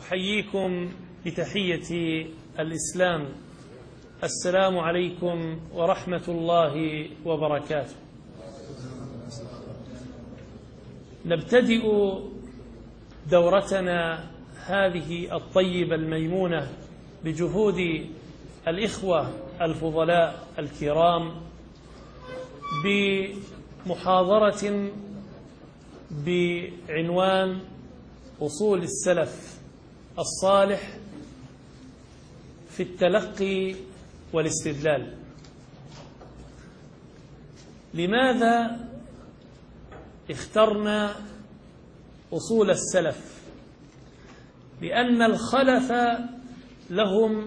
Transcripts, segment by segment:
أحييكم بتحية الإسلام. السلام عليكم ورحمة الله وبركاته. نبتدئ دورتنا هذه الطيبة الميمونة بجهود الإخوة الفضلاء الكرام بمحاضرة بعنوان أصول السلف الصالح في التلقي والاستدلال. لماذا اخترنا أصول السلف؟ لأن الخلف لهم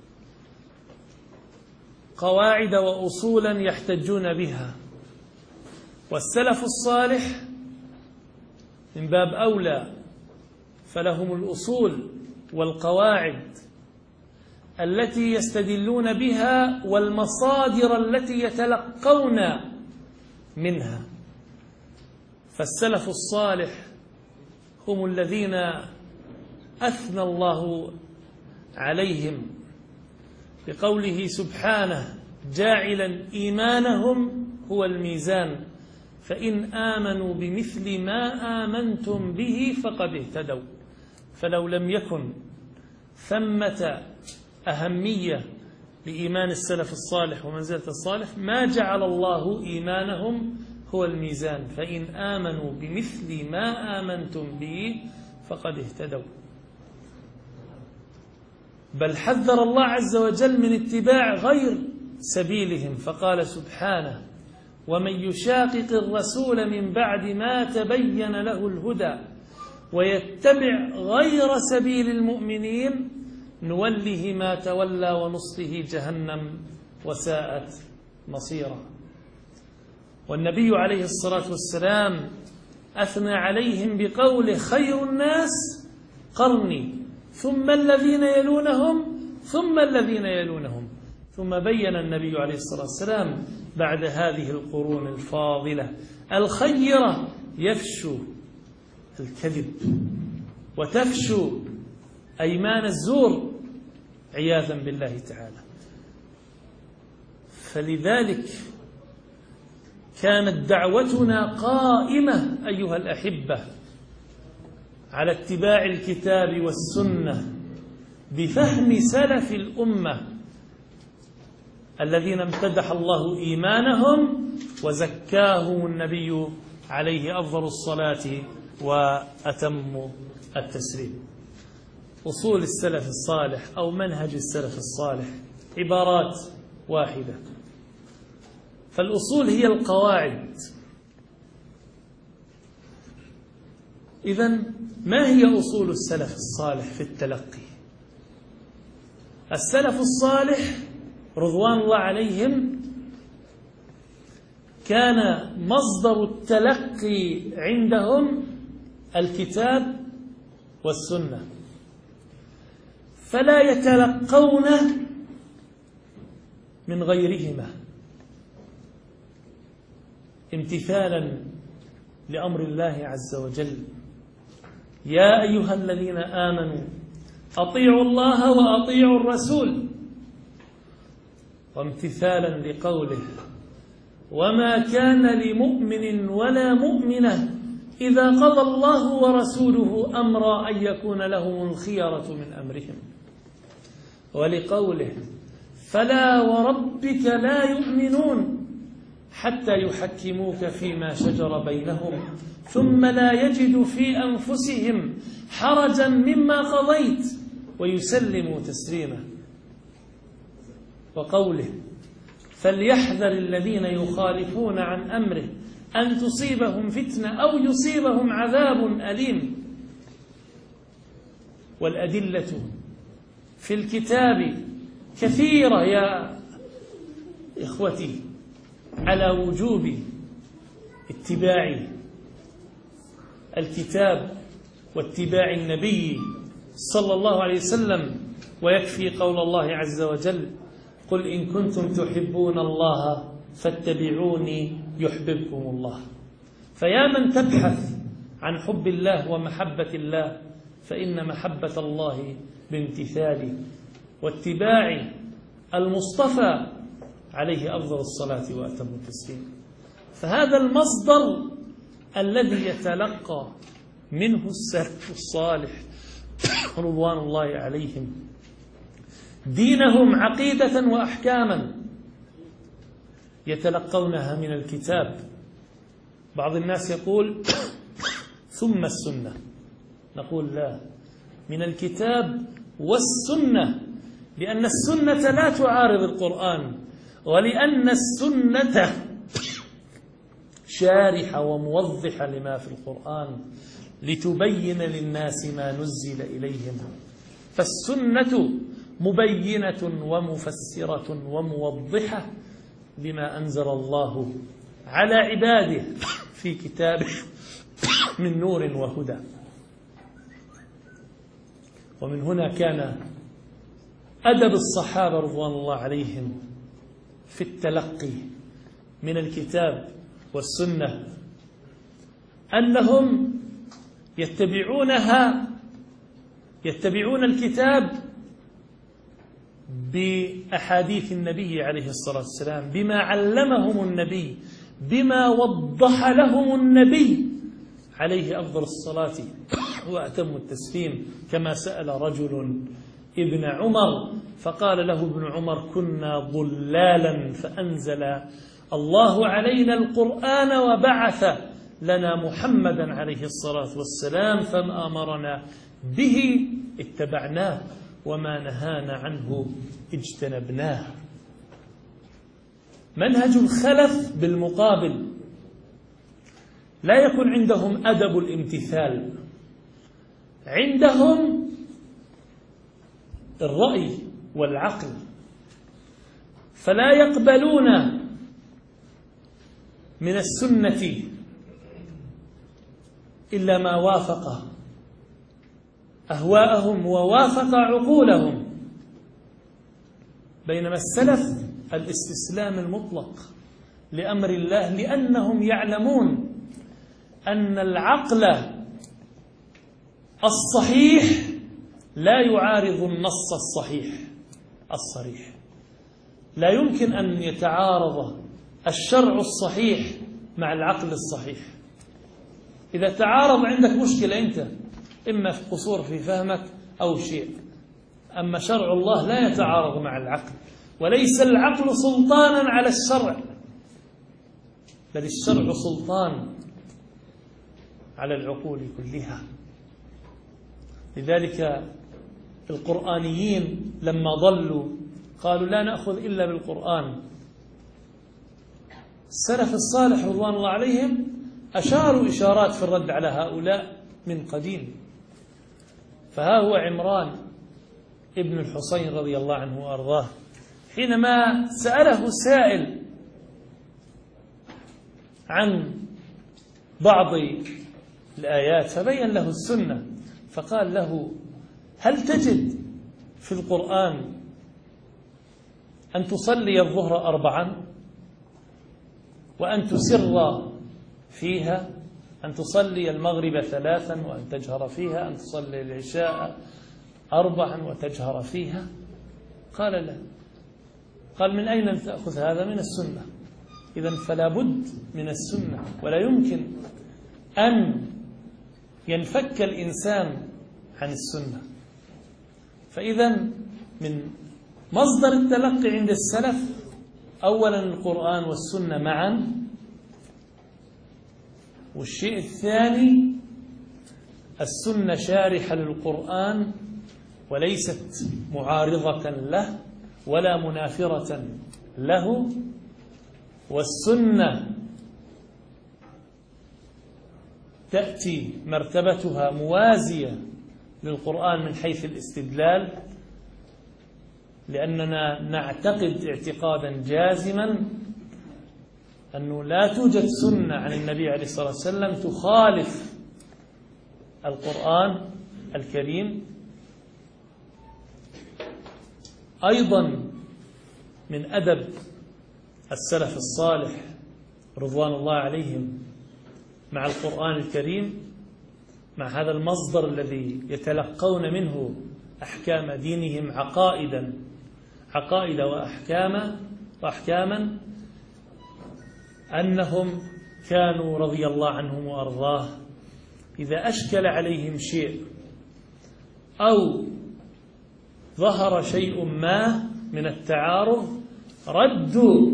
قواعد وأصولا يحتجون بها، والسلف الصالح من باب أولى، فلهم الأصول والقواعد التي يستدلون بها والمصادر التي يتلقون منها. فالسلف الصالح هم الذين أثنى الله عليهم بقوله سبحانه: جاعلا إيمانهم هو الميزان فإن آمنوا بمثل ما آمنتم به فقد اهتدوا. فلو لم يكن ثمة أهمية لإيمان السلف الصالح ومنزلة الصالح ما جعل الله إيمانهم هو الميزان فإن آمنوا بمثل ما آمنتم به فقد اهتدوا. بل حذر الله عز وجل من اتباع غير سبيلهم، فقال سبحانه: ومن يشاقق الرسول من بعد ما تبين له الهدى ويتبع غير سبيل المؤمنين نوله ما تولى ونصله جهنم وساءت مصيرا. والنبي عليه الصلاة والسلام أثنى عليهم بقوله: خير الناس قرني ثم الذين يلونهم ثم الذين يلونهم. ثم بين النبي عليه الصلاة والسلام بعد هذه القرون الفاضلة الخيرة يفشو الكذب وتفشو أيمان الزور عياذا بالله تعالى. فلذلك كانت دعوتنا قائمة أيها الأحبة على اتباع الكتاب والسنة بفهم سلف الأمة الذين امتدح الله إيمانهم وزكاهم النبي عليه أفضل الصلاة وأتم التسليم. أصول السلف الصالح أو منهج السلف الصالح عبارات واحدة. فالأصول هي القواعد. إذن ما هي أصول السلف الصالح في التلقي؟ السلف الصالح رضوان الله عليهم كان مصدر التلقي عندهم الكتاب والسنة، فلا يتلقون من غيرهما امتثالا لأمر الله عز وجل: يا أيها الذين آمنوا أطيعوا الله وأطيعوا الرسول، وامتثالا لقوله: وما كان لمؤمن ولا مؤمنة إذا قضى الله ورسوله أمرا أن يكون لهم الخيرة من أمرهم، ولقوله: فلا وربك لا يؤمنون حتى يحكموك فيما شجر بينهم ثم لا يجدوا في أنفسهم حرجا مما قضيت ويسلموا تسليما. وقوله: فليحذر الذين يخالفون عن أمره أن تصيبهم فتنة أو يصيبهم عذاب أليم. والأدلة في الكتاب كثيرة يا إخوتي على وجوب اتباع الكتاب واتباع النبي صلى الله عليه وسلم، ويكفي قول الله عز وجل: قل إن كنتم تحبون الله فاتبعوني يحببكم الله. فيا من تبحث عن حب الله ومحبة الله فإن محبة الله بامتثال واتباع المصطفى عليه أفضل الصلاة وأتم التسليم. فهذا المصدر الذي يتلقى منه السلف الصالح رضوان الله عليهم دينهم عقيدة وأحكاما يتلقونها من الكتاب. بعض الناس يقول ثم السنة، نقول لا، من الكتاب والسنة، لأن السنة لا تعارض القرآن، ولأن السنة شارحة وموضحة لما في القرآن لتبين للناس ما نزل إليهم. فالسنة مبينة ومفسرة وموضحة لما أنزل الله على عباده في كتابه من نور وهدى. ومن هنا كان أدب الصحابة رضوان الله عليهم في التلقي من الكتاب والسنة أنهم يتبعون الكتاب بأحاديث النبي عليه الصلاة والسلام، بما علمهم النبي، بما وضح لهم النبي عليه أفضل الصلاة وأتم التسليم. كما سأل رجل ابن عمر فقال له ابن عمر: كنا ضلالا فأنزل الله علينا القرآن وبعث لنا محمدا عليه الصلاة والسلام، فما أمرنا به اتبعناه وما نهانا عنه اجتنبناه. منهج الخلف بالمقابل لا يكون عندهم أدب الامتثال، عندهم الرأي والعقل، فلا يقبلون من السنة إلا ما وافق أهواءهم ووافق عقولهم. بينما السلف الاستسلام المطلق لأمر الله، لأنهم يعلمون أن العقل الصحيح لا يعارض النص الصريح. لا يمكن أن يتعارض الشرع الصحيح مع العقل الصحيح. إذا تعارض عندك مشكلة أنت، إما في قصور في فهمك أو شيء. أما شرع الله لا يتعارض مع العقل، وليس العقل سلطانا على الشرع، بل الشرع سلطان على العقول كلها. لذلك القرآنيين لما ضلوا قالوا لا نأخذ إلا بالقرآن. السلف الصالح رضوان الله عليهم أشاروا إشارات في الرد على هؤلاء من قديم. فها هو عمران ابن الحصين رضي الله عنه وأرضاه حينما سأله سائل عن بعض الآيات فبين له السنة، فقال له: هل تجد في القرآن أن تصلي الظهر 4 وأن تسر فيها، أن تصلي المغرب 3 وأن تجهر فيها، أن تصلي العشاء 4 وتجهر فيها؟ قال لا. قال: من أين تأخذ هذا؟ من السنة. إذن فلا بد من السنة، ولا يمكن أن ينفك الإنسان عن السنة. فإذا من مصدر التلقي عند السلف أولا القرآن والسنة معا، والشيء الثاني السنة شارحة للقرآن وليست معارضة له ولا منافرة له، والسنة تأتي مرتبتها موازية للقرآن من حيث الاستدلال، لأننا نعتقد اعتقادا جازما أنه لا توجد سنة عن النبي عليه الصلاة والسلام تخالف القرآن الكريم. أيضا من أدب السلف الصالح رضوان الله عليهم مع القرآن الكريم مع هذا المصدر الذي يتلقون منه أحكام دينهم عقائد وأحكاما أنهم كانوا رضي الله عنهم وأرضاه إذا أشكل عليهم شيء أو ظهر شيء ما من التعارض ردوا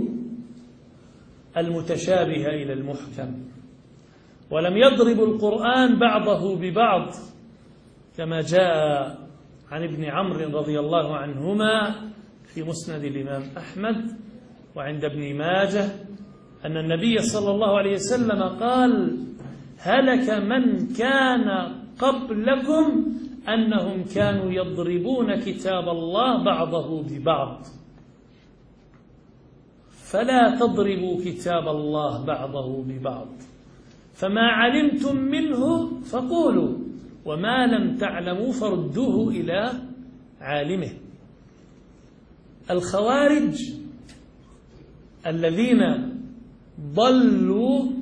المتشابه إلى المحكم، ولم يضربوا القرآن بعضه ببعض كما جاء عن ابن عمرو رضي الله عنهما في مسند الإمام أحمد وعند ابن ماجه أن النبي صلى الله عليه وسلم قال: هلك من كان قبلكم أنهم كانوا يضربون كتاب الله بعضه ببعض، فلا تضربوا كتاب الله بعضه ببعض، فما علمتم منه فقولوا، وما لم تعلموا فردوه إلى عالمه. الخوارج الذين ضلوا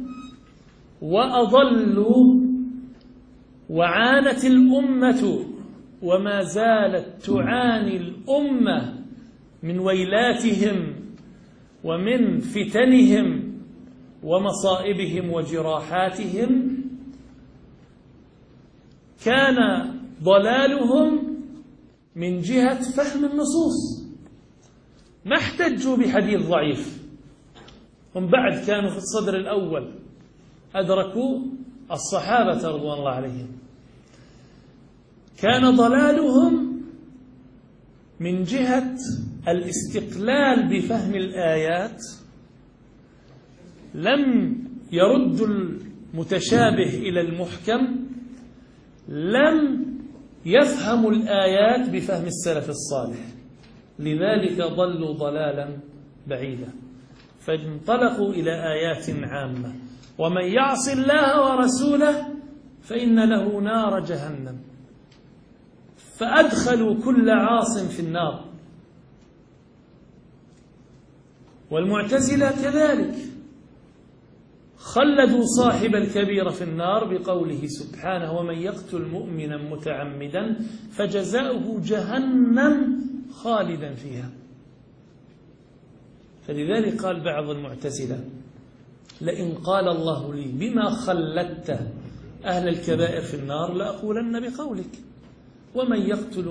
وأضلوا وعانت الأمة وما زالت تعاني الأمة من ويلاتهم ومن فتنهم ومصائبهم وجراحاتهم، كان ضلالهم من جهة فهم النصوص، ما احتجوا بحديث ضعيف. هم بعد كانوا في الصدر الأول، أدركوا الصحابة رضوان الله عليهم. كان ضلالهم من جهة الاستقلال بفهم الآيات، لم يردوا المتشابه إلى المحكم، لم يفهموا الآيات بفهم السلف الصالح، لذلك ضلوا ضلالا بعيدا، فانطلقوا إلى آيات عامة: ومن يعص الله ورسوله فإن له نار جهنم، فأدخلوا كل عاص في النار. والمعتزلة كذلك خلدوا صاحب الكبيرة في النار بقوله سبحانه: ومن يقتل مؤمنا متعمدا فجزاؤه جهنم خالدا فيها. فلذلك قال بعض المعتزلة: لئن قال الله لي بما خلدت أهل الكبائر في النار لأقولن بقولك ومن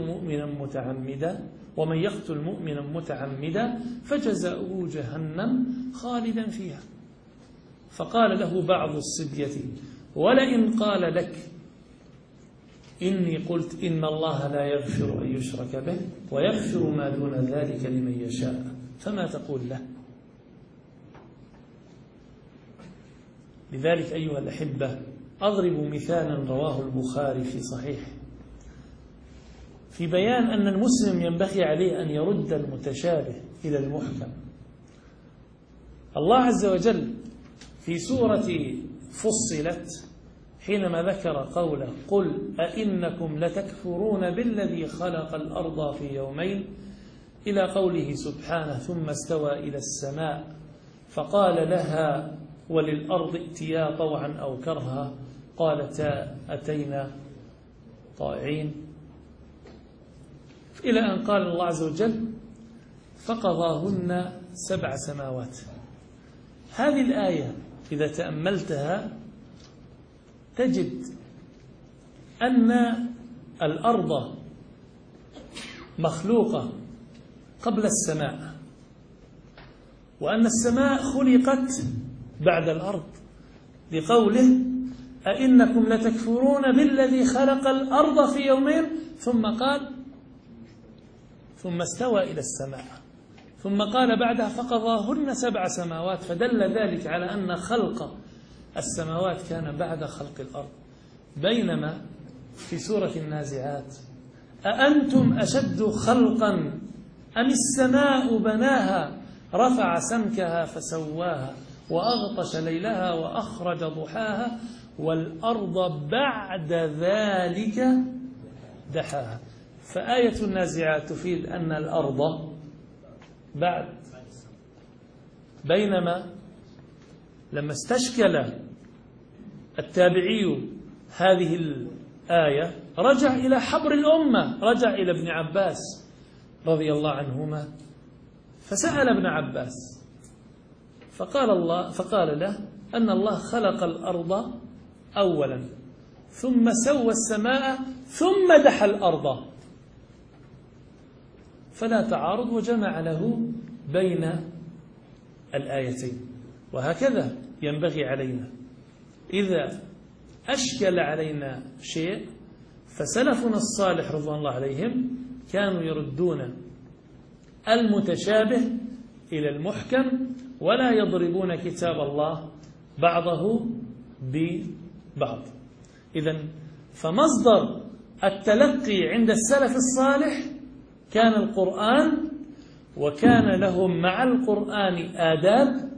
يقتل مؤمنا متعمدا فجزاؤه جهنم خالدا فيها. فقال له بعض الصبية: ولئن قال لك إني قلت إن الله لا يغفر أن يشرك به ويغفر ما دون ذلك لمن يشاء فما تقول له؟ لذلك أيها الأحبة أضرب مثالا رواه البخاري في صحيحه في بيان أن المسلم ينبغي عليه أن يرد المتشابه إلى المحكم. الله عز وجل في سورة فصلت حينما ذكر قوله: قل أئنكم لتكفرون بالذي خلق الأرض في يومين، إلى قوله سبحانه: ثم استوى إلى السماء فقال لها وللأرض ائتيا طوعا أو كرها قالتا أتينا طائعين، إلى أن قال الله عز وجل: فقضاهن 7 سماوات. هذه الآية إذا تأملتها تجد أن الأرض مخلوقة قبل السماء، وأن السماء خلقت بعد الأرض، لقوله: أئنكم لتكفرون بالذي خلق الأرض في يومين، ثم قال: ثم استوى إلى السماء، ثم قال بعدها: فقضاهن 7 سماوات، فدل ذلك على أن خلق السماوات كان بعد خلق الأرض. بينما في سورة النازعات: أأنتم أشد خلقا أم السماء بناها رفع سمكها فسواها وأغطش ليلها وأخرج ضحاها والأرض بعد ذلك دحاها. فآية النازعات تفيد أن الأرض بعد، بينما لما استشكل التابعي هذه آية رجع إلى حبر الأمة، رجع إلى ابن عباس رضي الله عنهما فسأل ابن عباس فقال له أن الله خلق الأرض أولا ثم سوى السماء ثم دحى الأرض، فلا تعارض، وجمع له بين الآيتين. وهكذا ينبغي علينا إذا أشكل علينا شيء، فسلفنا الصالح رضوان الله عليهم كانوا يردون المتشابه إلى المحكم ولا يضربون كتاب الله بعضه ببعض. إذن فمصدر التلقي عند السلف الصالح كان القرآن، وكان لهم مع القرآن آداب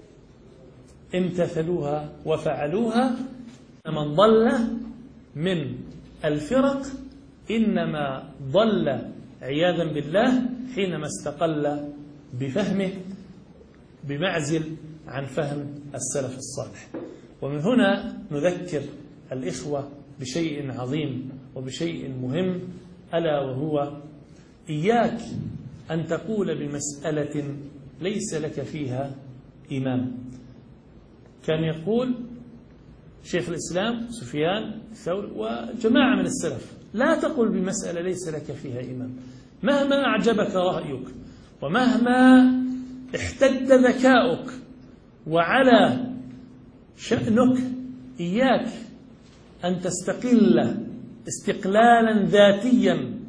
امتثلوها وفعلوها. من ضل من الفرق إنما ضل عياذا بالله حينما استقل بفهمه بمعزل عن فهم السلف الصالح. ومن هنا نذكر الإخوة بشيء عظيم وبشيء مهم، ألا وهو إياك أن تقول بمسألة ليس لك فيها إمام. كان يقول شيخ الإسلام سفيان الثوري وجماعة من السلف: لا تقل بمسألة ليس لك فيها إمام، مهما أعجبك رأيك ومهما احتد ذكاؤك وعلى شأنك، إياك أن تستقل استقلالا ذاتيا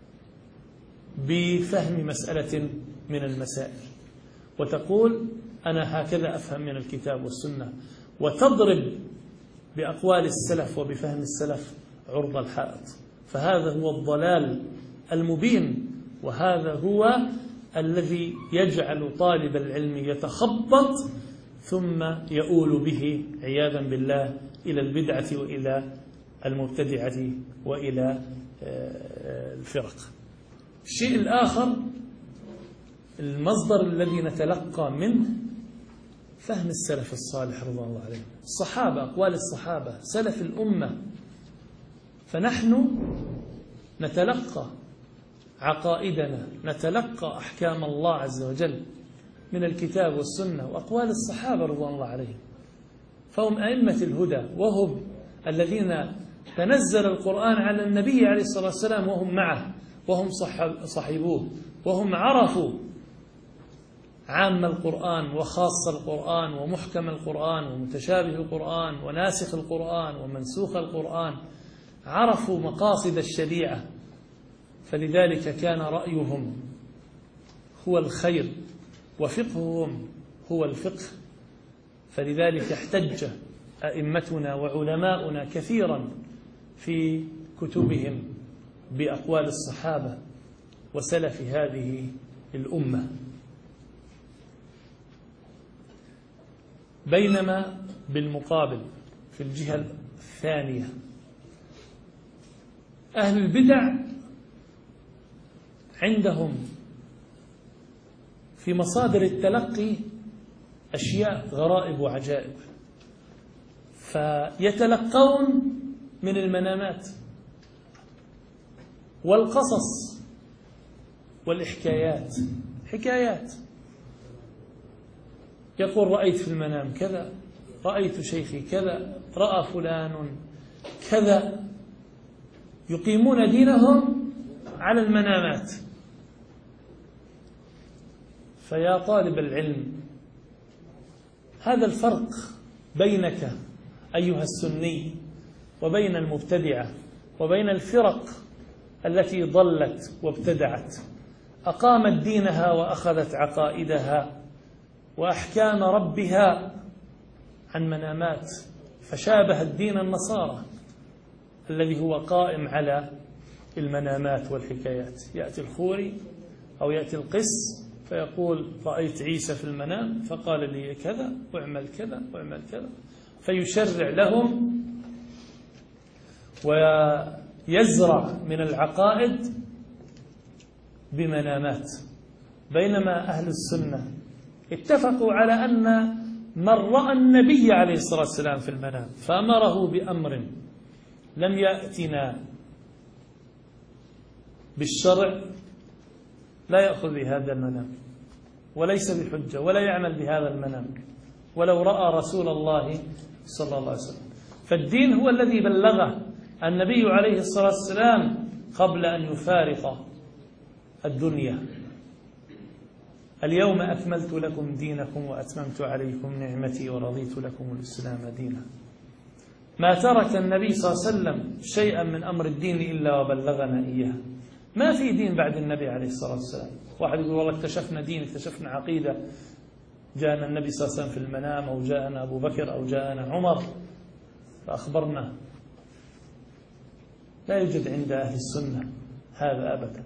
بفهم مسألة من المسائل وتقول أنا هكذا أفهم من الكتاب والسنة، وتضرب بأقوال السلف وبفهم السلف عرض الحائط. فهذا هو الضلال المبين، وهذا هو الذي يجعل طالب العلم يتخبط ثم يؤول به عياذا بالله إلى البدعة وإلى المبتدعة وإلى الفرق. الشيء الآخر، المصدر الذي نتلقى منه فهم السلف الصالح رضي الله عليهم، الصحابة، أقوال الصحابة، سلف الأمة. فنحن نتلقى عقائدنا، نتلقى أحكام الله عز وجل من الكتاب والسنة وأقوال الصحابة رضوان الله عليهم، فهم أئمة الهدى، وهم الذين تنزل القرآن على النبي عليه الصلاة والسلام وهم معه، وهم صحبوه، وهم عرفوا عام القرآن وخاص القرآن ومحكم القرآن ومتشابه القرآن وناسخ القرآن ومنسوخ القرآن، عرفوا مقاصد الشريعة، فلذلك كان رأيهم هو الخير وفقههم هو الفقه. فلذلك احتج أئمتنا وعلماؤنا كثيرا في كتبهم بأقوال الصحابة وسلف هذه الأمة. بينما بالمقابل في الجهة الثانية أهل البدع عندهم في مصادر التلقي أشياء غرائب وعجائب، فيتلقون من المنامات والقصص والحكايات. حكايات، يقول رأيت في المنام كذا، رأيت شيخي كذا، رأى فلان كذا. يقيمون دينهم على المنامات. فيا طالب العلم، هذا الفرق بينك أيها السني وبين المبتدعة وبين الفرق التي ضلت وابتدعت، أقامت دينها وأخذت عقائدها وأحكام ربها عن منامات، فشابه الدين النصارى الذي هو قائم على المنامات والحكايات. يأتي الخوري أو يأتي القس فيقول رأيت عيسى في المنام فقال لي كذا واعمل كذا واعمل كذا، فيشرع لهم ويزرع من العقائد بمنامات. بينما أهل السنة اتفقوا على أن من رأى النبي عليه الصلاة والسلام في المنام فأمره بأمر لم يأتنا بالشرع لا يأخذ بهذا المنام، وليس بحجة، ولا يعمل بهذا المنام ولو رأى رسول الله صلى الله عليه وسلم. فالدين هو الذي بلغه النبي عليه الصلاة والسلام قبل أن يفارق الدنيا. اليوم أكملت لكم دينكم وأتممت عليكم نعمتي ورضيت لكم الإسلام دينا. ما ترك النبي صلى الله عليه وسلم شيئا من أمر الدين إلا وبلغنا إياه. ما في دين بعد النبي عليه الصلاة والسلام. واحد يقول والله اكتشفنا دين، اكتشفنا عقيدة، جاءنا النبي صلى الله عليه وسلم في المنام، أو جاءنا أبو بكر، أو جاءنا عمر فأخبرنا. لا يوجد عند أهل السنة هذا أبدا.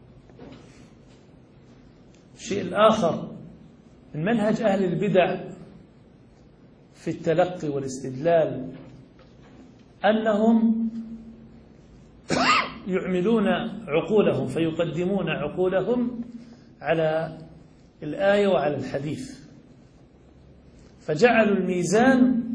الشيء الآخر من منهج أهل البدع في التلقي والاستدلال أنهم يعملون عقولهم، فيقدمون عقولهم على الآية وعلى الحديث، فجعلوا الميزان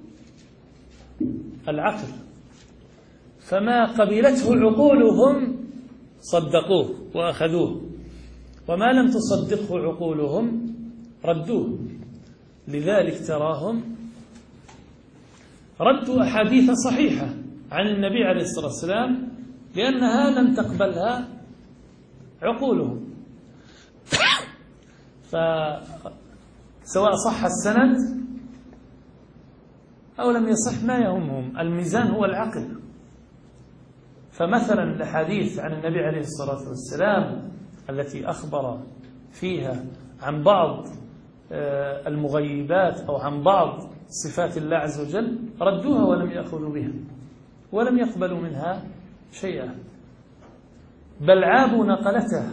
العقل، فما قبلته عقولهم صدقوه وأخذوه، وما لم تصدقه عقولهم ردوه. لذلك تراهم ردوا أحاديث صحيحة عن النبي عليه الصلاة والسلام لأنها لم تقبلها عقولهم. فسواء صح السند أو لم يصح ما يهمهم، الميزان هو العقل. فمثلا الحديث عن النبي عليه الصلاة والسلام التي أخبر فيها عن بعض المغيبات أو عن بعض صفات الله عز وجل ردوها ولم يأخذوا بها ولم يقبلوا منها شيئا، بل عابوا نقلتها.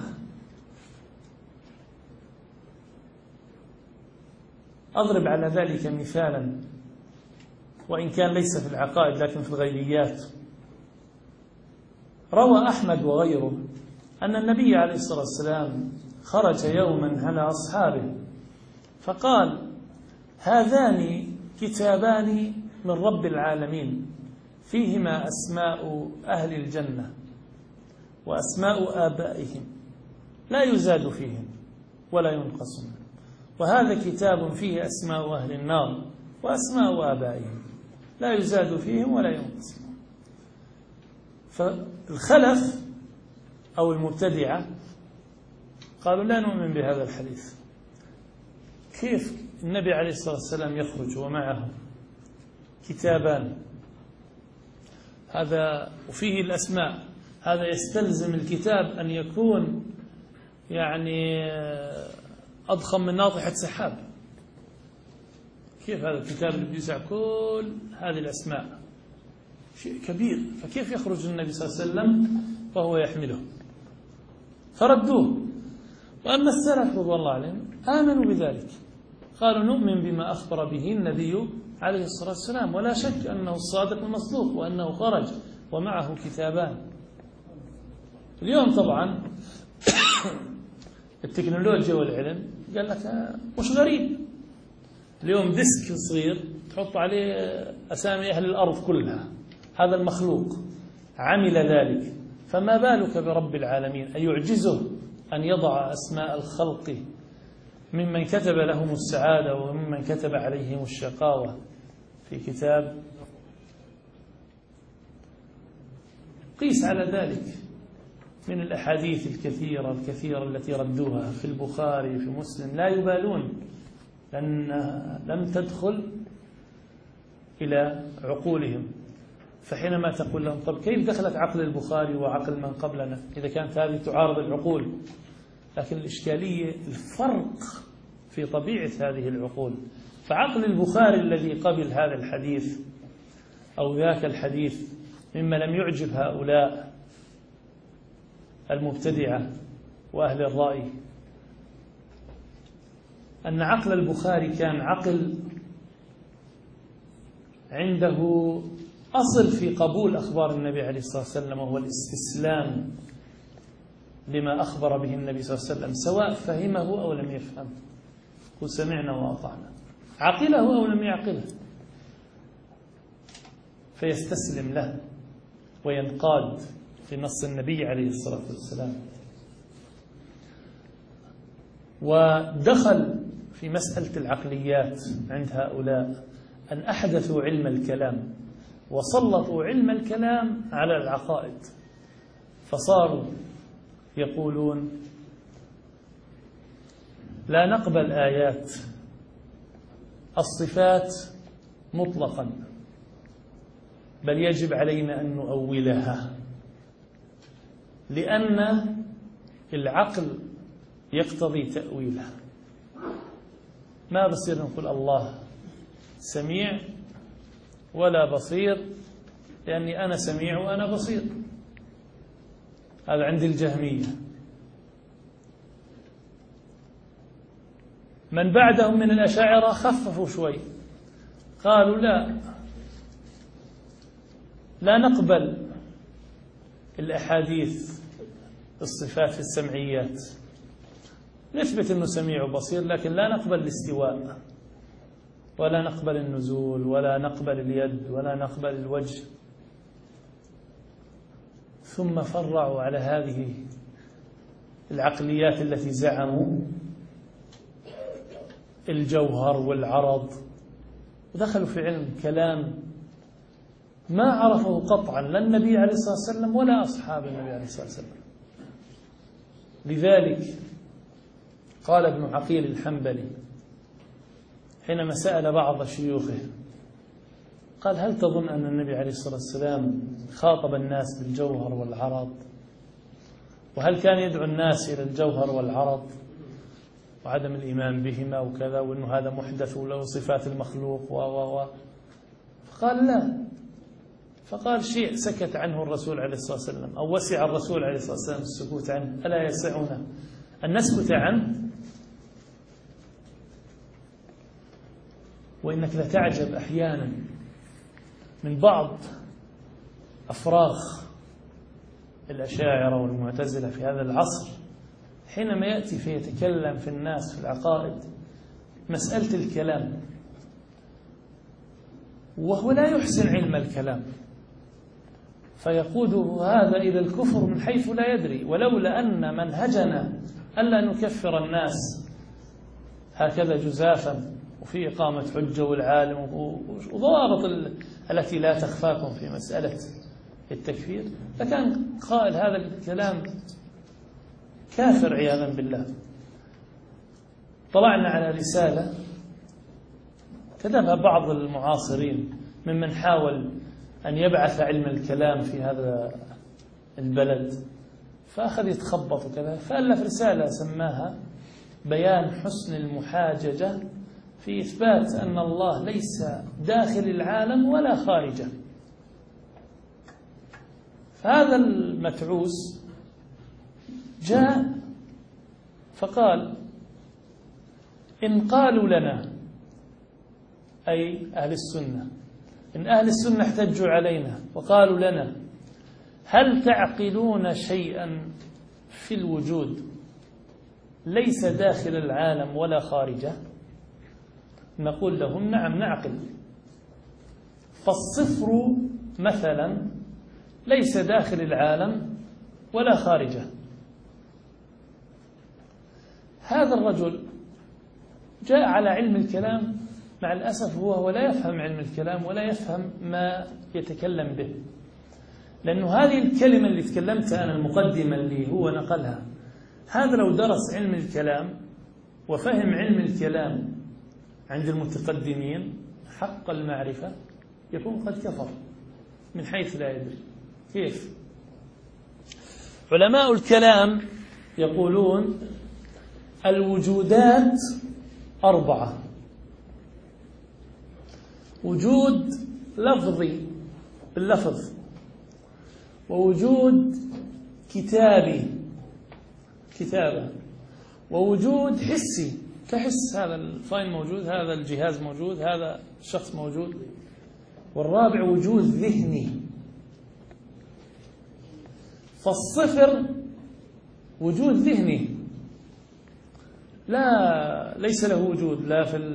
أضرب على ذلك مثالا، وإن كان ليس في العقائد لكن في الغيبيات. روى أحمد وغيره أن النبي عليه الصلاة والسلام خرج يوما على أصحابه فقال: هذان كتابان من رب العالمين فيهما أسماء أهل الجنة وأسماء آبائهم لا يزاد فيهم ولا ينقص، وهذا كتاب فيه أسماء أهل النار وأسماء آبائهم لا يزاد فيهم ولا ينقص. فالخلف أو المبتدعة قالوا لا نؤمن بهذا الحديث. كيف النبي عليه الصلاة والسلام يخرج ومعه كتابان هذا وفيه الأسماء، هذا يستلزم الكتاب أن يكون يعني أضخم من ناطحة سحاب. كيف هذا الكتاب اللي بيسع كل هذه الأسماء؟ شيء كبير. فكيف يخرج النبي صلى الله عليه وسلم وهو يحمله؟ فردوه. وأما السلف رضي الله عليهم آمنوا بذلك، قالوا نؤمن بما أخبر به النبي عليه الصلاة والسلام، ولا شك أنه الصادق المصدوق وأنه خرج ومعه كتابان. اليوم طبعا التكنولوجيا والعلم قال لك مش غريب، اليوم ديسك صغير تحط عليه أسامي أهل الأرض كلها، هذا المخلوق عمل ذلك، فما بالك برب العالمين؟ أيعجزه أن يضع أسماء الخلق ممن كتب لهم السعادة وممن كتب عليهم الشقاوة في كتاب؟ قيس على ذلك من الأحاديث الكثيرة التي ردوها في البخاري في مسلم، لا يبالون لأنها لم تدخل إلى عقولهم. فحينما تقول لهم طب كيف دخلت عقل البخاري وعقل من قبلنا إذا كانت هذه تعارض العقول؟ لكن الإشكالية الفرق في طبيعة هذه العقول. فعقل البخاري الذي قبل هذا الحديث أو ذاك الحديث مما لم يعجب هؤلاء المبتدعة وأهل الرأي، أن عقل البخاري كان عقل عنده أصل في قبول أخبار النبي عليه الصلاة والسلام، وهو الاستسلام لما أخبر به النبي صلى الله عليه وسلم سواء فهمه أو لم يفهم. قل سمعنا وأطعنا، عقله أو لم يعقله، فيستسلم له وينقاد في نص النبي عليه الصلاة والسلام. ودخل في مسألة العقليات عند هؤلاء أن أحدثوا علم الكلام وسلطوا علم الكلام على العقائد، فصاروا يقولون لا نقبل آيات الصفات مطلقا، بل يجب علينا أن نؤولها، لأن العقل يقتضي تأويلها. ما بصير نقول الله سميع ولا بصير لأني أنا سميع وأنا بصير، هذا عند الجهمية. من بعدهم من الأشاعرة خففوا شوي، قالوا لا نقبل الأحاديث الصفات في السمعيات، نثبت أنه سميع وبصير لكن لا نقبل الاستواء ولا نقبل النزول ولا نقبل اليد ولا نقبل الوجه. ثم فرعوا على هذه العقليات التي زعموا الجوهر والعرض، ودخلوا في علم كلام ما عرفه قطعا لا النبي عليه الصلاة والسلام ولا أصحاب النبي عليه الصلاة والسلام. لذلك قال ابن عقيل الحنبلي حينما سأل بعض شيوخه قال هل تظن أن النبي عليه الصلاة والسلام خاطب الناس بالجوهر والعرض؟ وهل كان يدعو الناس إلى الجوهر والعرض وعدم الإيمان بهما وكذا، وأنه هذا محدث وله صفات المخلوق فقال لا. فقال شيء سكت عنه الرسول عليه الصلاة والسلام، أو وسع الرسول عليه الصلاة والسلام السكوت عنه، ألا يسعنا أن نسكت عنه؟ وإنك لتعجب أحيانا من بعض أفراغ الأشاعرة والمعتزلة في هذا العصر حينما يأتي فيتكلم في الناس في العقائد مسألة الكلام، وهو لا يحسن علم الكلام، فيقوده هذا إلى الكفر من حيث لا يدري. ولولا أن منهجنا ألا نكفر الناس هكذا جزافا وفي إقامة حجة والعالم وضوابط التي لا تخفاكم في مسألة التكفير، فكان قائل هذا الكلام كافر عياذا بالله. طلعنا على رسالة كتبها بعض المعاصرين ممن حاول أن يبعث علم الكلام في هذا البلد، فأخذ يتخبط وكذا، فألف رسالة سماها بيان حسن المحاججة في إثبات أن الله ليس داخل العالم ولا خارجه. فهذا المتعوس جاء فقال إن قالوا لنا، أي أهل السنة، إن أهل السنة احتجوا علينا وقالوا لنا هل تعقلون شيئا في الوجود ليس داخل العالم ولا خارجه؟ نقول لهم نعم نعقل. فالصفر مثلا ليس داخل العالم ولا خارجه. هذا الرجل جاء على علم الكلام، مع الأسف هو لا يفهم علم الكلام ولا يفهم ما يتكلم به، لأنه هذه الكلمة اللي تكلمت أنا المقدمة اللي هو نقلها، هذا لو درس علم الكلام وفهم علم الكلام عند المتقدمين حق المعرفة يكون قد كفر من حيث لا يدري. كيف؟ علماء الكلام يقولون الوجودات 4: وجود لفظي باللفظ، ووجود كتابي كتابة، ووجود حسي كحس، هذا الفاين موجود، هذا الجهاز موجود، هذا الشخص موجود، والرابع وجود ذهني. فالصفر وجود ذهني ليس له وجود لا في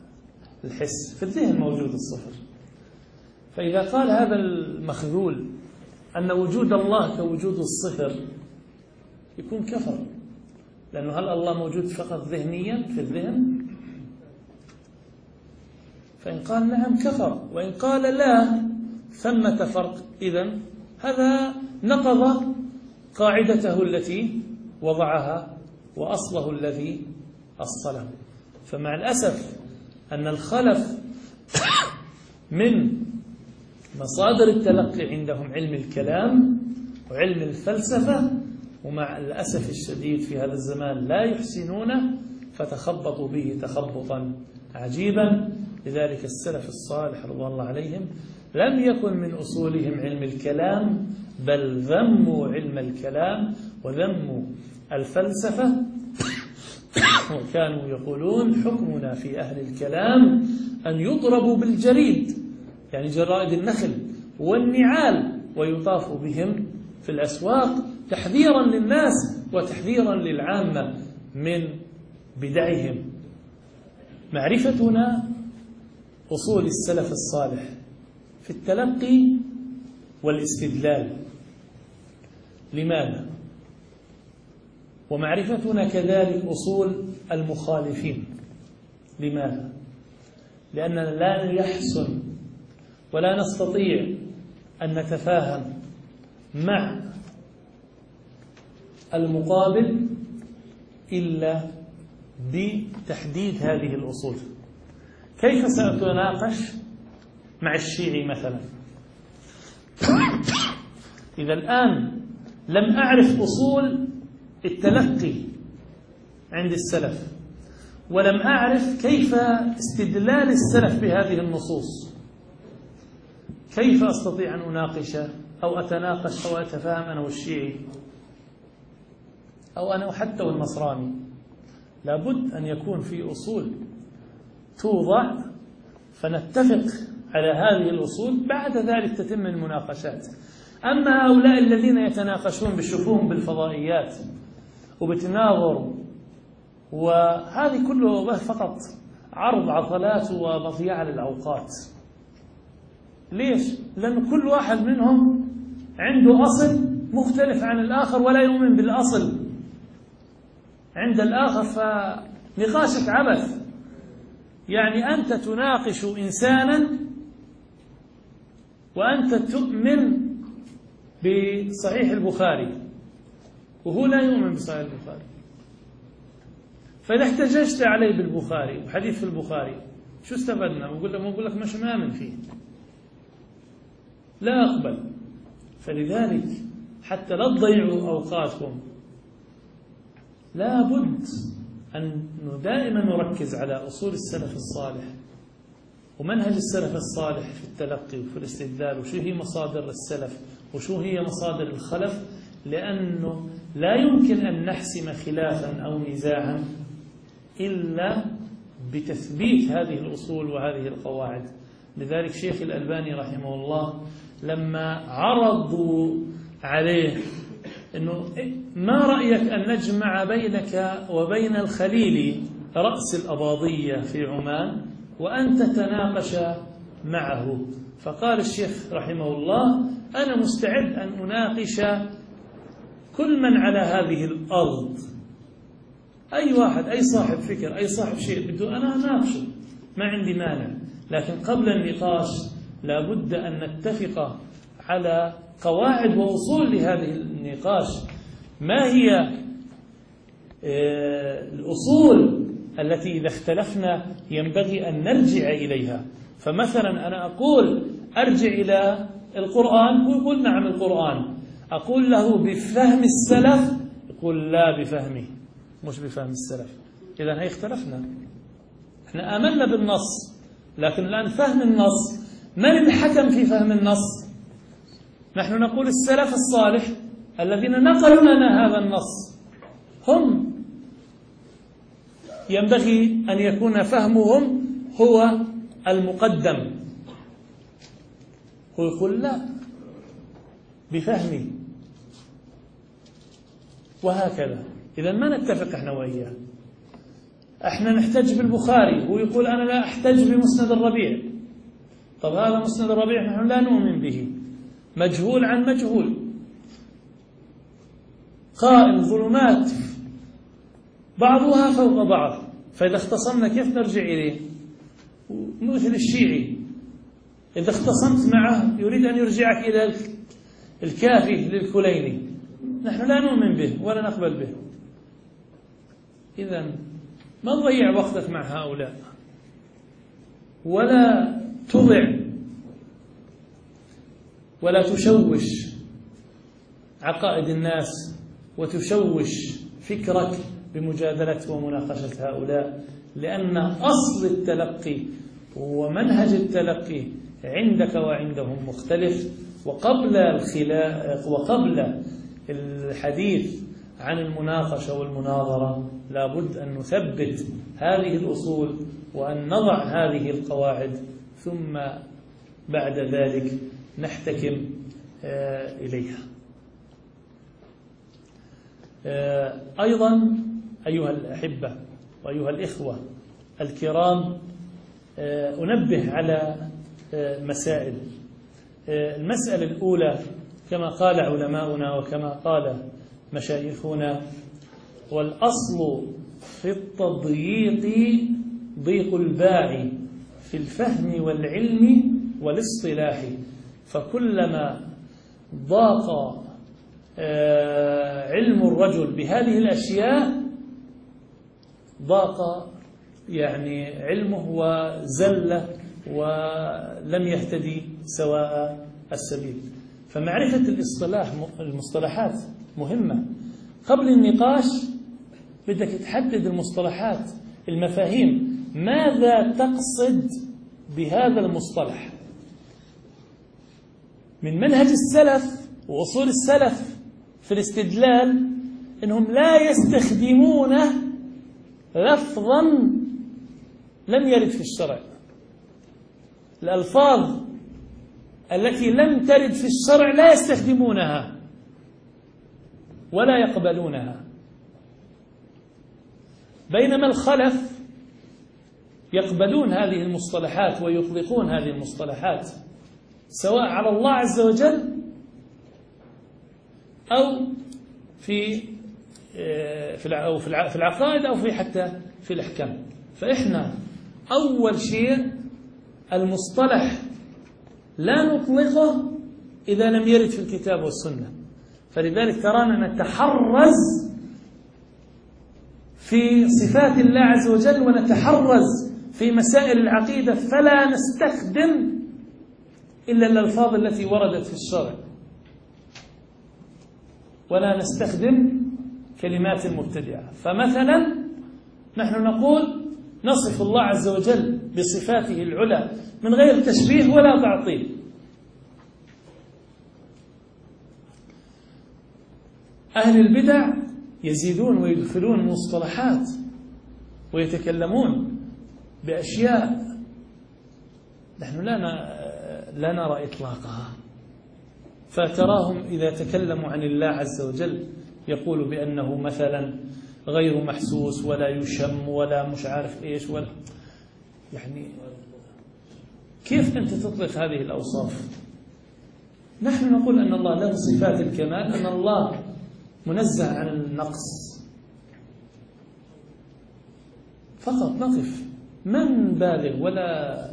الحس، في الذهن موجود الصفر. فإذا قال هذا المخذول أن وجود الله كوجود الصفر يكون كفر، لأنه هل الله موجود فقط ذهنيا في الذهن؟ فإن قال نعم كفر، وإن قال لا ثمة فرق، إذن هذا نقض قاعدته التي وضعها وأصله الذي أصله. فمع الأسف أن الخلف من مصادر التلقي عندهم علم الكلام وعلم الفلسفة، ومع الأسف الشديد في هذا الزمان لا يحسنونه، فتخبطوا به تخبطا عجيبا. لذلك السلف الصالح رضوان الله عليهم لم يكن من أصولهم علم الكلام، بل ذموا علم الكلام وذموا الفلسفة، وكانوا يقولون حكمنا في أهل الكلام أن يضربوا بالجريد، يعني جرائد النخل والنعال، ويطاف بهم في الأسواق تحذيرا للناس وتحذيرا للعامة من بدعهم. معرفتنا أصول السلف الصالح في التلقي والاستدلال، لماذا؟ ومعرفتنا كذلك أصول المخالفين، لماذا؟ لأننا لا يحسن ولا نستطيع أن نتفاهم مع المقابل إلا بتحديد هذه الأصول. كيف سأتناقش مع الشيعي مثلا إذا الآن لم أعرف أصول التلقي عند السلف، ولم أعرف كيف استدلال السلف بهذه النصوص؟ كيف أستطيع أن أناقش أو أتناقش أو أتفاهم أنا والشيعي أو أنا حتى والنصراني؟ لابد أن يكون في أصول توضع فنتفق على هذه الأصول، بعد ذلك تتم المناقشات. أما هؤلاء الذين يتناقشون بشوفوهم بالفضائيات وبتناظر، وهذه كله فقط عرض عضلات ومضيعة للأوقات. ليش؟ لأن كل واحد منهم عنده أصل مختلف عن الآخر ولا يؤمن بالأصل عند الآخر، فنقاشك عبث. يعني أنت تناقش إنسانا وأنت تؤمن بصحيح البخاري وهو لا يؤمن بصحيح البخاري، فإذا احتججت عليه بالبخاري وحديث في البخاري شو استفدنا؟ وأقول لك مش مآمن فيه، لا أقبل. فلذلك حتى لا تضيعوا أوقاتكم لا بد أن دائما نركز على أصول السلف الصالح ومنهج السلف الصالح في التلقي وفي الاستدلال، وشو هي مصادر السلف وشو هي مصادر الخلف، لأنه لا يمكن أن نحسم خلافا أو نزاعا إلا بتثبيت هذه الأصول وهذه القواعد. لذلك شيخ الألباني رحمه الله لما عرضوا عليه أنه ما رأيك أن نجمع بينك وبين الخليل رأس الأباضية في عمان وأن تتناقش معه، فقال الشيخ رحمه الله أنا مستعد أن أناقش كل من على هذه الأرض، أي واحد، أي صاحب فكر، أي صاحب شيء بده أنا أناقشه، ما عندي مانع. لكن قبل النقاش لابد أن نتفق على قواعد وأصول لهذه النقاش. ما هي الأصول التي إذا اختلفنا ينبغي أن نرجع إليها؟ فمثلا أنا أقول أرجع إلى القرآن، هو يقول نعم القرآن، أقول له بفهم السلف، يقول لا بفهمي مش بفهم السلف. إذن هي اختلفنا، احنا آمنا بالنص، لكن الآن فهم النص، من الحكم في فهم النص؟ نحن نقول السلف الصالح الذين نقلوا لنا هذا النص هم ينبغي أن يكون فهمهم هو المقدم، هو يقول لا بفهمي، وهكذا. إذا ما نتفق احنا وإياه. احنا نحتج بالبخاري، هو يقول أنا لا أحتج بمسند الربيع. طب هذا مسند الربيع نحن لا نؤمن به، مجهول عن مجهول، قائم ظلمات بعضها فوق بعض، فإذا اختصمنا كيف نرجع إليه؟ مثل الشيعي إذا اختصمت معه يريد أن يرجعك إلى الكافي للكليني، نحن لا نؤمن به ولا نقبل به. إذن ما تضيع وقتك مع هؤلاء، ولا تضع ولا تشوش عقائد الناس وتشوش فكرك بمجادلة ومناقشة هؤلاء، لأن أصل التلقي ومنهج التلقي عندك وعندهم مختلف. وقبل الحديث عن المناقشة والمناظرة لابد أن نثبت هذه الأصول وأن نضع هذه القواعد، ثم بعد ذلك نحتكم إليها. أيضا أيها الأحبة وأيها الإخوة الكرام، أنبه على مسائل. المسألة الأولى كما قال علماؤنا وكما قال مشايخنا: والأصل في التضييق ضيق الباع في الفهم والعلم والاصطلاح، فكلما ضاق علم الرجل بهذه الأشياء ضاق يعني علمه وزل ولم يهتدي سواء السبيل. فمعرفة المصطلحات مهمة. قبل النقاش بدك تحدد المصطلحات، المفاهيم، ماذا تقصد بهذا المصطلح؟ من منهج السلف وأصول السلف في الاستدلال إنهم لا يستخدمون لفظا لم يرد في الشرع. الألفاظ التي لم ترد في الشرع لا يستخدمونها ولا يقبلونها، بينما الخلف يقبلون هذه المصطلحات ويطلقون هذه المصطلحات سواء على الله عز وجل أو في العقائد أو في حتى في الأحكام. فإحنا أول شيء المصطلح لا نطلقه إذا لم يرد في الكتاب والسنة. فلذلك ترانا نتحرز في صفات الله عز وجل ونتحرز في مسائل العقيدة، فلا نستخدم إلا الألفاظ التي وردت في الشرع، ولا نستخدم كلمات المبتدعة. فمثلا نحن نقول نصف الله عز وجل بصفاته العلى من غير تشبيه ولا تعطيل. أهل البدع يزيدون ويدخلون مصطلحات ويتكلمون بأشياء نحن لا نرى إطلاقها. فتراهم إذا تكلموا عن الله عز وجل يقول بأنه مثلا غير محسوس ولا يشم ولا مش عارف إيش ولا، يعني كيف أنت تطلق هذه الأوصاف؟ نحن نقول أن الله له صفات الكمال، أن الله منزه عن النقص فقط. نقف، ما نبالغ ولا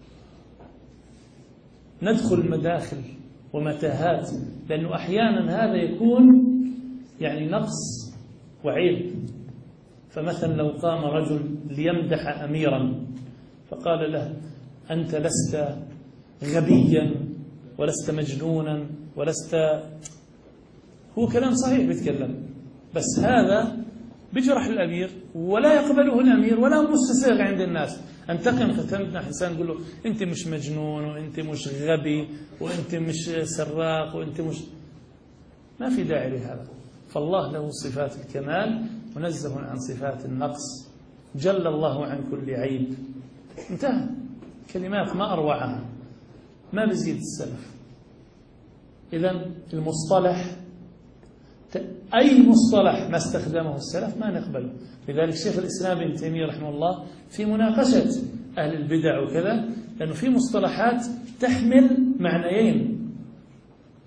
ندخل مداخل ومتاهات، لأنه أحيانا هذا يكون يعني نقص وعيب. فمثلا لو قام رجل ليمدح أميرا فقال له: أنت لست غبيا ولست مجنونا ولست، هو كلام صحيح بيتكلم، بس هذا بيجرح الأمير ولا يقبله الأمير ولا مستساغ عند الناس. أنتقم فتمدح إنسان تقول له أنت مش مجنون وأنت مش غبي وأنت مش سراق وأنت مش، ما في داعي لهذا. فالله له صفات الكمال منزه عن صفات النقص، جل الله عن كل عيب. انتهى، كلمات ما أروعها، ما بزيد السلف. إذن المصطلح أي مصطلح ما استخدمه السلف ما نقبله. لذلك شيخ الإسلام ابن تيمية رحمه الله في مناقشة أهل البدع وكذا، لأنه في مصطلحات تحمل معنيين،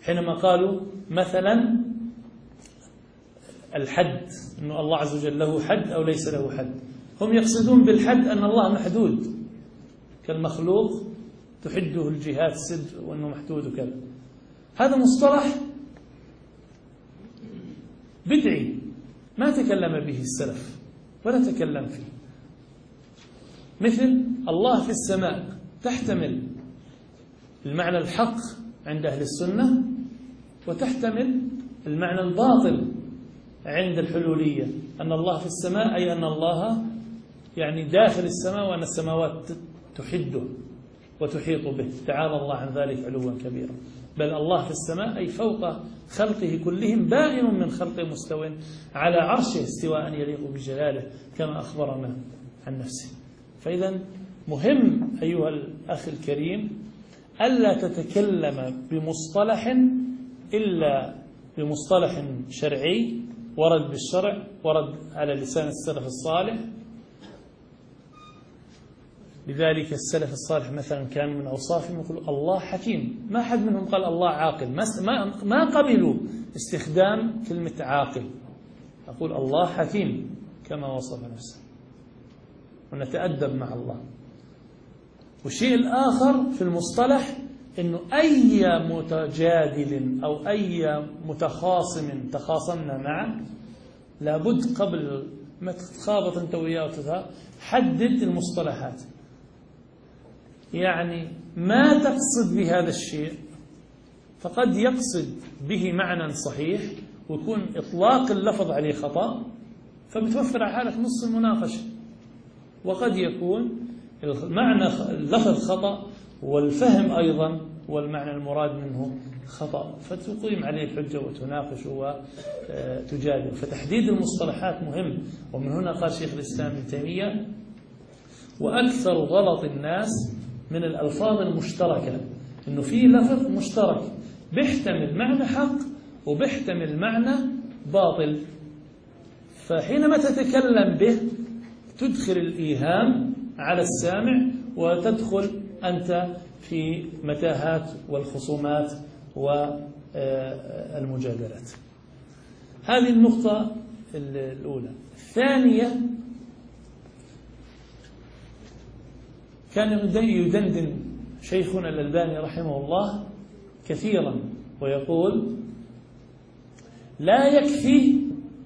حينما قالوا مثلا الحد، أن الله عز وجل له حد أو ليس له حد، هم يقصدون بالحد أن الله محدود كالمخلوق تحده الجهات الست وأنه محدود وكذا. هذا مصطلح بدعي ما تكلم به السلف ولا تكلم فيه. مثل الله في السماء تحتمل المعنى الحق عند أهل السنة وتحتمل المعنى الباطل عند الحلولية، أن الله في السماء أي أن الله يعني داخل السماء وأن السماوات تحده وتحيط به، تعالى الله عن ذلك علوا كبيرا. بل الله في السماء أي فوق خلقه كلهم، بائن من خلقه مستوٍ على عرشه استواء يليق بجلاله كما أخبرنا عن نفسه. فإذا مهم أيها الأخ الكريم ألا تتكلم بمصطلح إلا بمصطلح شرعي ورد بالشرع، ورد على لسان السلف الصالح. لذلك السلف الصالح مثلا كان من أوصافهم يقول الله حكيم، ما حد منهم قال الله عاقل، ما قبلوا استخدام كلمة عاقل، أقول الله حكيم كما وصف نفسه، ونتأدب مع الله. والشيء الآخر في المصطلح أنه أي متجادل أو أي متخاصم تخاصمنا معه لابد قبل ما تتخابط أنت وياه حدد المصطلحات، يعني ما تقصد بهذا الشيء، فقد يقصد به معنى صحيح ويكون إطلاق اللفظ عليه خطأ فبتوفر على حالك نص المناقشة، وقد يكون المعنى اللفظ خطأ والفهم أيضا والمعنى المراد منه خطأ، فتقيم عليه الحجة وتناقش وتجادل. فتحديد المصطلحات مهم. ومن هنا قال شيخ الإسلام ابن تيمية وأكثر غلط الناس من الألفاظ المشتركة، إنه في لفظ مشترك بيحتمل معنى حق وبيحتمل معنى باطل، فحينما تتكلم به تدخل الإيهام على السامع وتدخل أنت في متاهات والخصومات والمجادلات. هذه النقطة الأولى. الثانية، كان يدندن شيخنا الألباني رحمه الله كثيرا ويقول لا يكفي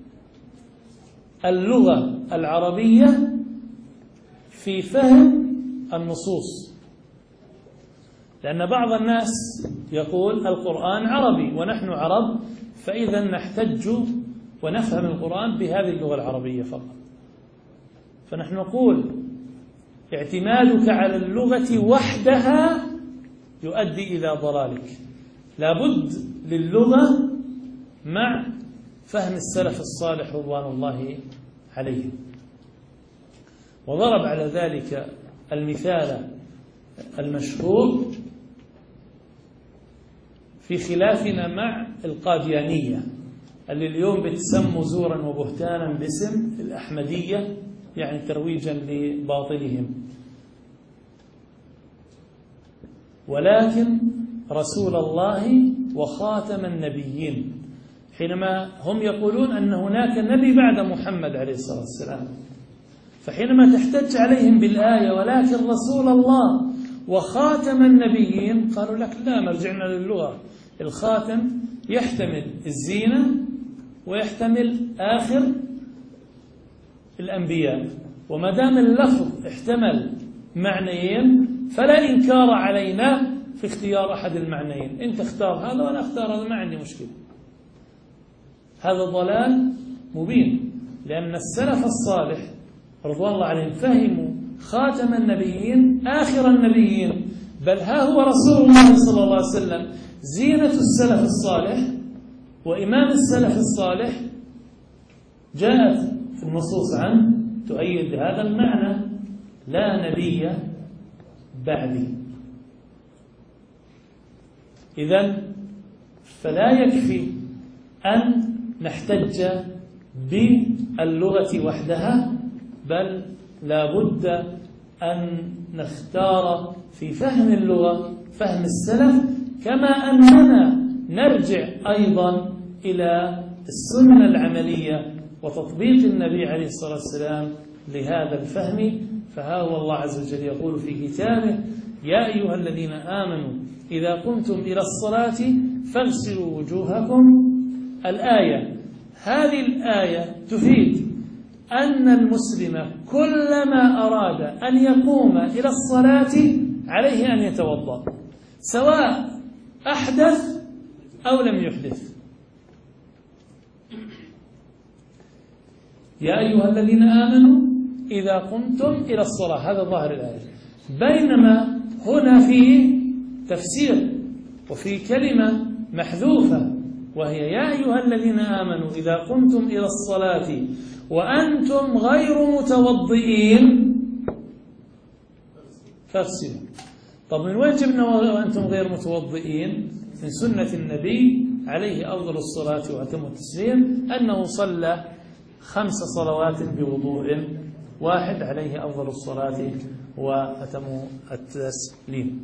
اللغة العربية في فهم النصوص، لأن بعض الناس يقول القرآن عربي ونحن عرب، فإذا نحتج ونفهم القرآن بهذه اللغة العربية فقط. فنحن نقول اعتمادك على اللغة وحدها يؤدي إلى ضلالك، لابد للغة مع فهم السلف الصالح رضوان الله عليهم. وضرب على ذلك المثال المشهور في خلافنا مع القاديانية اللي اليوم بتسموا زورا وبهتانا باسم الأحمدية، يعني ترويجا لباطلهم. ولكن رسول الله وخاتم النبيين، حينما هم يقولون أن هناك نبي بعد محمد عليه الصلاة والسلام، فحينما تحتج عليهم بالآية ولكن رسول الله وخاتم النبيين، قالوا لك لا، مرجعنا للغة. الخاتم يحتمل الزينة ويحتمل آخر الأنبياء، وما دام اللفظ احتمل معنيين فلا إنكار علينا في اختيار أحد المعنيين، أنت اختار هذا وأنا اختار هذا، ما عندي مشكلة. هذا ضلال مبين، لأن السلف الصالح رضوان الله عليهم فهموا خاتم النبيين آخر النبيين، بل ها هو رسول الله صلى الله عليه وسلم زينة السلف الصالح وإمام السلف الصالح. جاءت في النصوص عنه تؤيد هذا المعنى، لا نبي بعدي. إذن فلا يكفي أن نحتج باللغة وحدها، بل لا بد أن نختار في فهم اللغة فهم السلف، كما أننا نرجع أيضا إلى السنة العملية وتطبيق النبي عليه الصلاة والسلام لهذا الفهم. فها هو الله عز وجل يقول في كتابه: يا أيها الذين آمنوا إذا قمتم إلى الصلاة فاغسلوا وجوهكم. الآية، هذه الآية تفيد أن المسلم كلما أراد أن يقوم إلى الصلاة عليه أن يتوضأ، سواء أحدث أو لم يحدث. يا أيها الذين آمنوا إذا قمتم إلى الصلاة، هذا ظاهر الآية. بينما هنا فيه تفسير وفي كلمة محذوفة، وهي يا أيها الذين آمنوا إذا قمتم إلى الصلاة وأنتم غير متوضئين فاغسلوا. طب من وين جبنا وأنتم غير متوضئين؟ من سنة النبي عليه أفضل الصلاة وأتم التسليم أنه صلى 5 صلوات بوضوء واحد عليه أفضل الصلاة وأتم التسليم.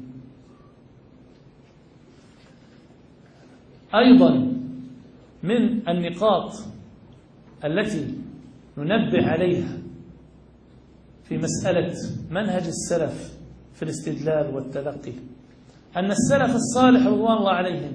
أيضا من النقاط التي ننبه عليها في مسألة منهج السلف في الاستدلال والتلقي أن السلف الصالح رضوان الله عليهم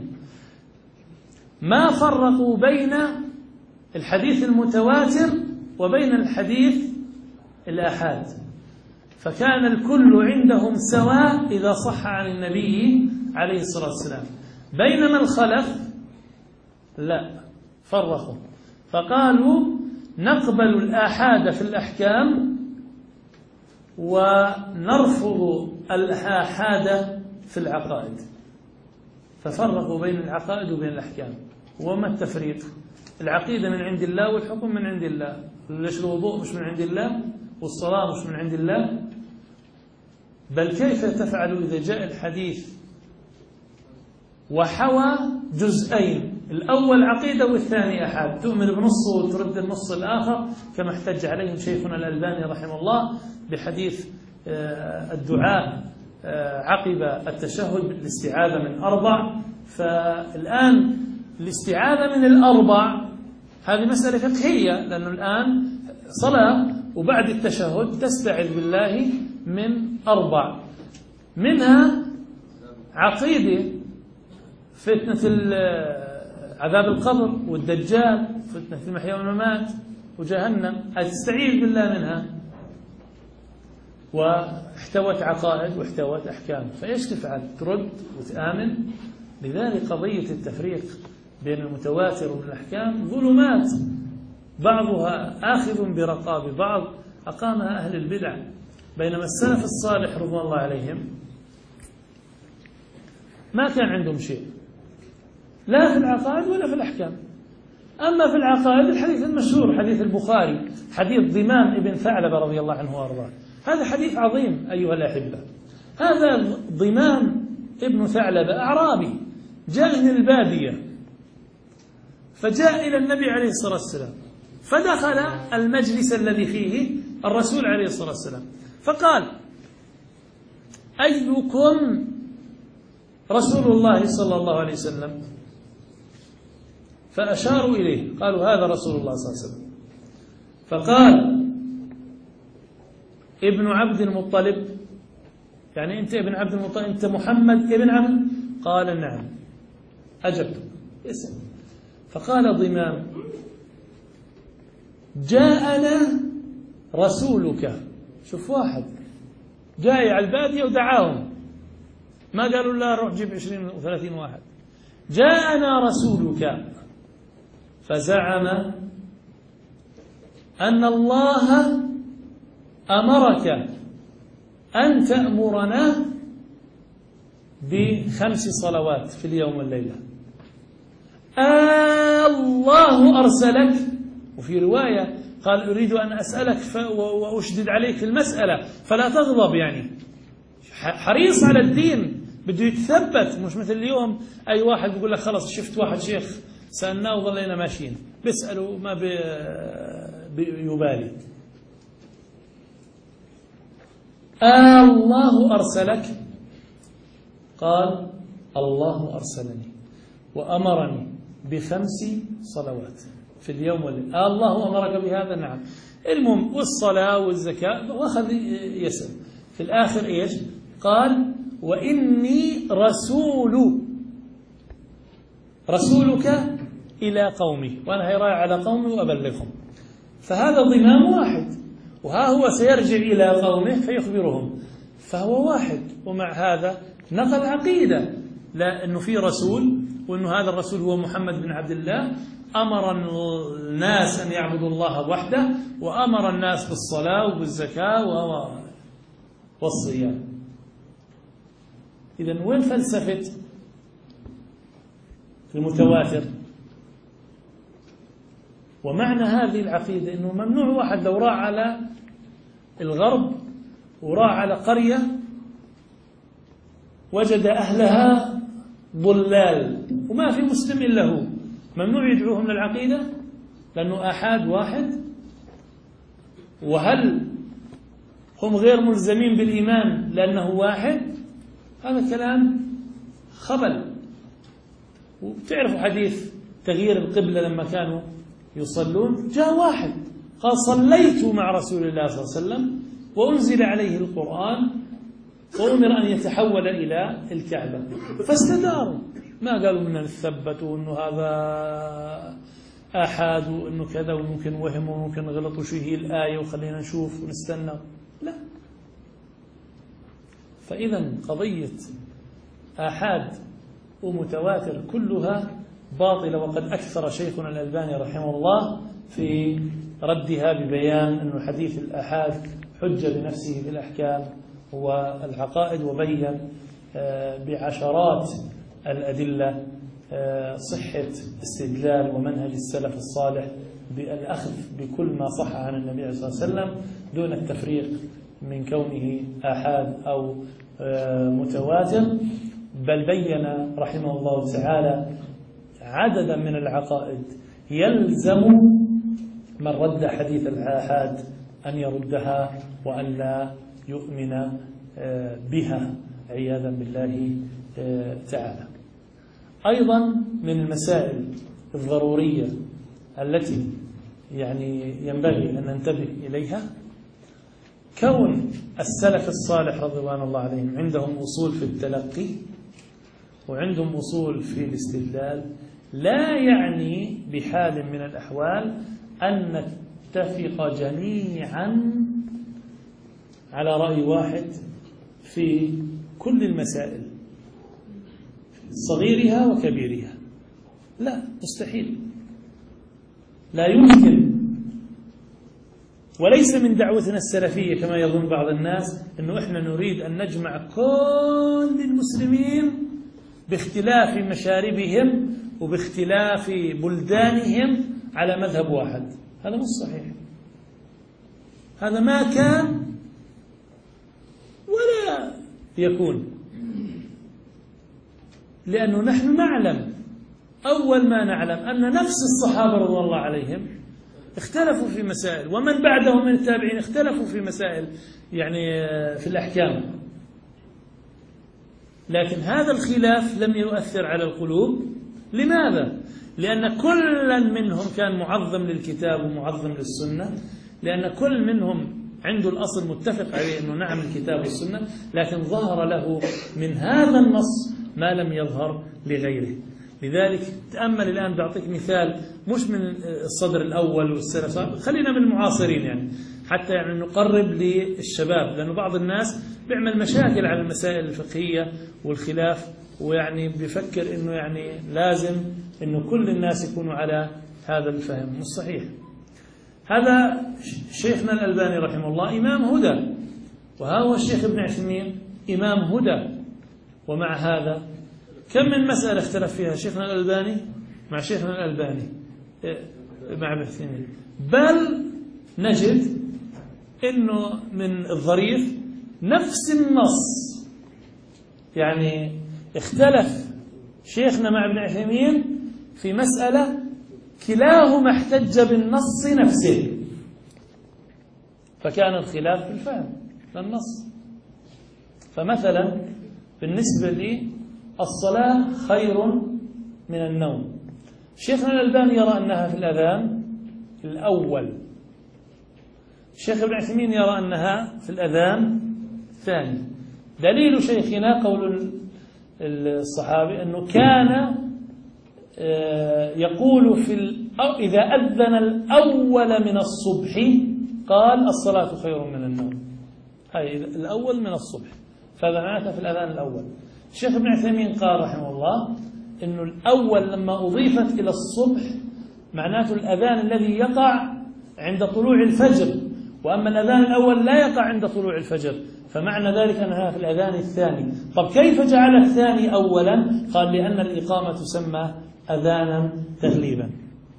ما فرقوا بين الحديث المتواتر وبين الحديث الآحاد، فكان الكل عندهم سواء إذا صح عن النبي عليه الصلاة والسلام. بينما الخلف لا، فرقوا فقالوا نقبل الآحاد في الأحكام ونرفض الآحاد في العقائد، ففرقوا بين العقائد وبين الأحكام. وما التفريق؟ العقيدة من عند الله والحكم من عند الله. ليش الوضوء مش من عند الله والصلاة مش من عند الله؟ بل كيف تفعل إذا جاء الحديث وحوى جزئين، الأول عقيدة والثاني أحاد، تؤمن بنصه وترد النص الآخر، كما احتج عليهم شيخنا الألباني رحمه الله بحديث الدعاء عقب التشهد الاستعاذة من 4. فالآن الاستعاذة من 4 هذه مسألة فقهية، لأنه الآن صلاة وبعد التشهد تستعذ بالله من 4، منها عقيدة فتنة عذاب القبر والدجال، فتنة المحيا والممات وجهنم، تستعيذ بالله منها، واحتوت عقائد واحتوت أحكام. فإيش تفعل؟ ترد وتآمن. لذلك قضية التفريق بين المتواتر والأحكام ظلمات، بعضها آخذ برقاب بعض، أقامها أهل البدع. بينما السلف الصالح رضوان الله عليهم ما كان عندهم شيء، لا في العقائد ولا في الأحكام. أما في العقائد الحديث المشهور حديث البخاري، حديث ضمام ابن ثعلبة رضي الله عنه وأرضاه، هذا حديث عظيم أيها الأحبة. هذا ضمام ابن ثعلبة أعرابي جاء من البادية، فجاء إلى النبي عليه الصلاة والسلام، فدخل المجلس الذي فيه الرسول عليه الصلاة والسلام، فقال: أيكم رسول الله صلى الله عليه وسلم؟ فأشاروا إليه، قالوا: هذا رسول الله صلى الله عليه وسلم. فقال: ابن عبد المطلب، يعني أنت ابن عبد المطلب، أنت محمد ابن عبد؟ قال: نعم. أجبت اسم. فقال ضمام: جاءنا رسولك. شوف، واحد جاي على البادية ودعاهم، ما قالوا لا روح جيب 20 و30 واحد. جاءنا رسولك، فزعم أن الله أمرك أن تأمرنا ب5 صلوات في اليوم والليلة. الله أرسلك. وفي رواية قال: أريد أن أسألك وأشدد عليك في المسألة فلا تغضب، يعني حريص على الدين، بده يتثبت، مش مثل اليوم أي واحد بيقول لك خلص شفت واحد شيخ سألناه وظلينا ماشيين، بيسألوا ما بيبالي. الله أرسلك؟ قال: الله أرسلني. وأمرني ب5 صلوات في اليوم والليل. الله أمرك بهذا؟ نعم. المهم والصلاة والزكاة، وأخذ يسأل في الآخر إيش؟ قال وإني رسولك إلى قومي، وأنا هيراجع على قومي وأبلغهم. فهذا ضمام واحد، وها هو سيرجع إلى قومه فيخبرهم، فهو واحد. ومع هذا نقل عقيدة، لا أنه في رسول، وأنه هذا الرسول هو محمد بن عبد الله، أمر الناس أن يعبدوا الله وحده، وأمر الناس بالصلاة وبالزكاة والصيام. إذن وين فلسفة المتواتر؟ ومعنى هذه العقيدة أنه ممنوع واحد لو راح على الغرب وراح على قرية وجد أهلها ضلال وما في مسلم إلا هو، ممنوع يدعوهم للعقيدة لأنه آحاد واحد. وهل هم غير ملزمين بالإيمان لأنه واحد؟ هذا كلام خبل. وتعرفوا حديث تغيير القبلة لما كانوا يصلون، جاء واحد قال صليت مع رسول الله صلى الله عليه وسلم وأنزل عليه القرآن وأمر أن يتحول إلى الكعبة، فاستداروا، ما قالوا من نثبت وأنه هذا آحاد وأنه كذا وممكن وهم وممكن غلط وشو هي الآية وخلينا نشوف ونستنى، لا. فإذا قضية آحاد ومتواتر كلها باطلة، وقد أكثر شيخنا الألباني رحمه الله في ردها ببيان أن حديث الآحاد حجة بنفسه في الأحكام والعقائد، وبين بعشرات الأدلة صحة استدلال ومنهج السلف الصالح بالأخذ بكل ما صح عن النبي صلى الله عليه وسلم دون التفريق من كونه آحاد أو متواتر. بل بين رحمه الله تعالى عددا من العقائد يلزم من رد حديث الآحاد أن يردها وأن لا يؤمن بها عياذا بالله تعالى. أيضا من المسائل الضرورية التي ينبغي أن ننتبه إليها كون السلف الصالح رضوان الله عليهم عندهم أصول في التلقي وعندهم أصول في الاستدلال، لا يعني بحال من الأحوال أن نتفق جميعا على رأي واحد في كل المسائل صغيرها وكبيرها، لا، مستحيل، لا يمكن. وليس من دعوتنا السلفية كما يظن بعض الناس أنه إحنا نريد أن نجمع كل المسلمين باختلاف مشاربهم وباختلاف بلدانهم على مذهب واحد. هذا مش صحيح، هذا ما كان ولا يكون، لأنه نحن نعلم، أول ما نعلم أن نفس الصحابة رضي الله عليهم اختلفوا في مسائل، ومن بعدهم من التابعين اختلفوا في مسائل في الأحكام، لكن هذا الخلاف لم يؤثر على القلوب. لماذا؟ لأن كل منهم كان معظم للكتاب ومعظم للسنة، لأن كل منهم عنده الأصل متفق عليه أنه نعم الكتاب والسنة، لكن ظهر له من هذا النص ما لم يظهر لغيره. لذلك تأمل الآن، بعطيك مثال مش من الصدر الأول والسلف، خلينا من المعاصرين حتى نقرب للشباب، لأنه بعض الناس بيعمل مشاكل على المسائل الفقهية والخلاف، بيفكر أنه لازم أنه كل الناس يكونوا على هذا الفهم. مش صحيح. هذا شيخنا الألباني رحمه الله إمام هدى، وها هو الشيخ ابن عثيمين إمام هدى، ومع هذا كم من مسألة اختلف فيها شيخنا الألباني مع شيخنا الألباني مع ابن عثيمين، بل نجد أنه من الظريف نفس النص اختلف شيخنا مع ابن عثيمين في مسألة كلاهما احتج بالنص نفسه، فكان الخلاف في الفهم للنص. فمثلا بالنسبة لي الصلاة خير من النوم. شيخنا الألباني يرى أنها في الأذان الأول، الشيخ ابن عثيمين يرى أنها في الأذان الثاني. دليل شيخنا قول الصحابي أنه كان يقول إذا أذن الأول من الصبح قال الصلاة خير من النوم، هاي الأول من الصبح، فهذا معناته في الأذان الأول. الشيخ ابن عثيمين قال رحمه الله أنه الأول لما أضيفت إلى الصبح معناته الأذان الذي يقع عند طلوع الفجر، وأما الأذان الأول لا يقع عند طلوع الفجر، فمعنى ذلك أنها في الأذان الثاني. طب كيف جعل الثاني أولا؟ قال لأن الإقامة تسمى أذانا تغليبا.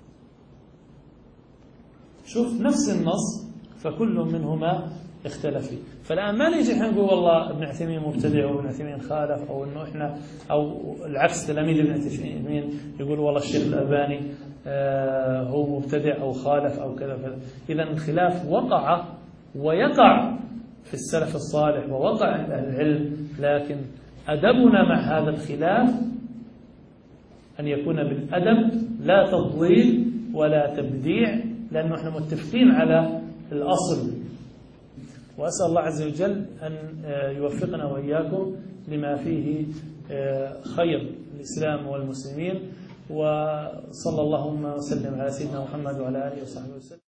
شوف نفس النص فكل منهما اختلف فيه. فالآن ما نيجي نقول والله ابن عثيمين مبتدع وابن عثيمين خالف، أو إنه إحنا أو العكس تلاميذ ابن عثيمين يقول والله الشيخ الألباني هو مبتدع أو خالف أو كذا. إذا الخلاف وقع ويقع في السلف الصالح ووقع عند أهل العلم، لكن أدبنا مع هذا الخلاف أن يكون بالأدب لا تضليل ولا تبديع، لأنه إحنا متفقين على الأصل. وأسأل الله عز وجل أن يوفقنا وإياكم لما فيه خير الإسلام والمسلمين. وصلى اللهم وسلم على سيدنا محمد وعلى آله وصحبه وسلم.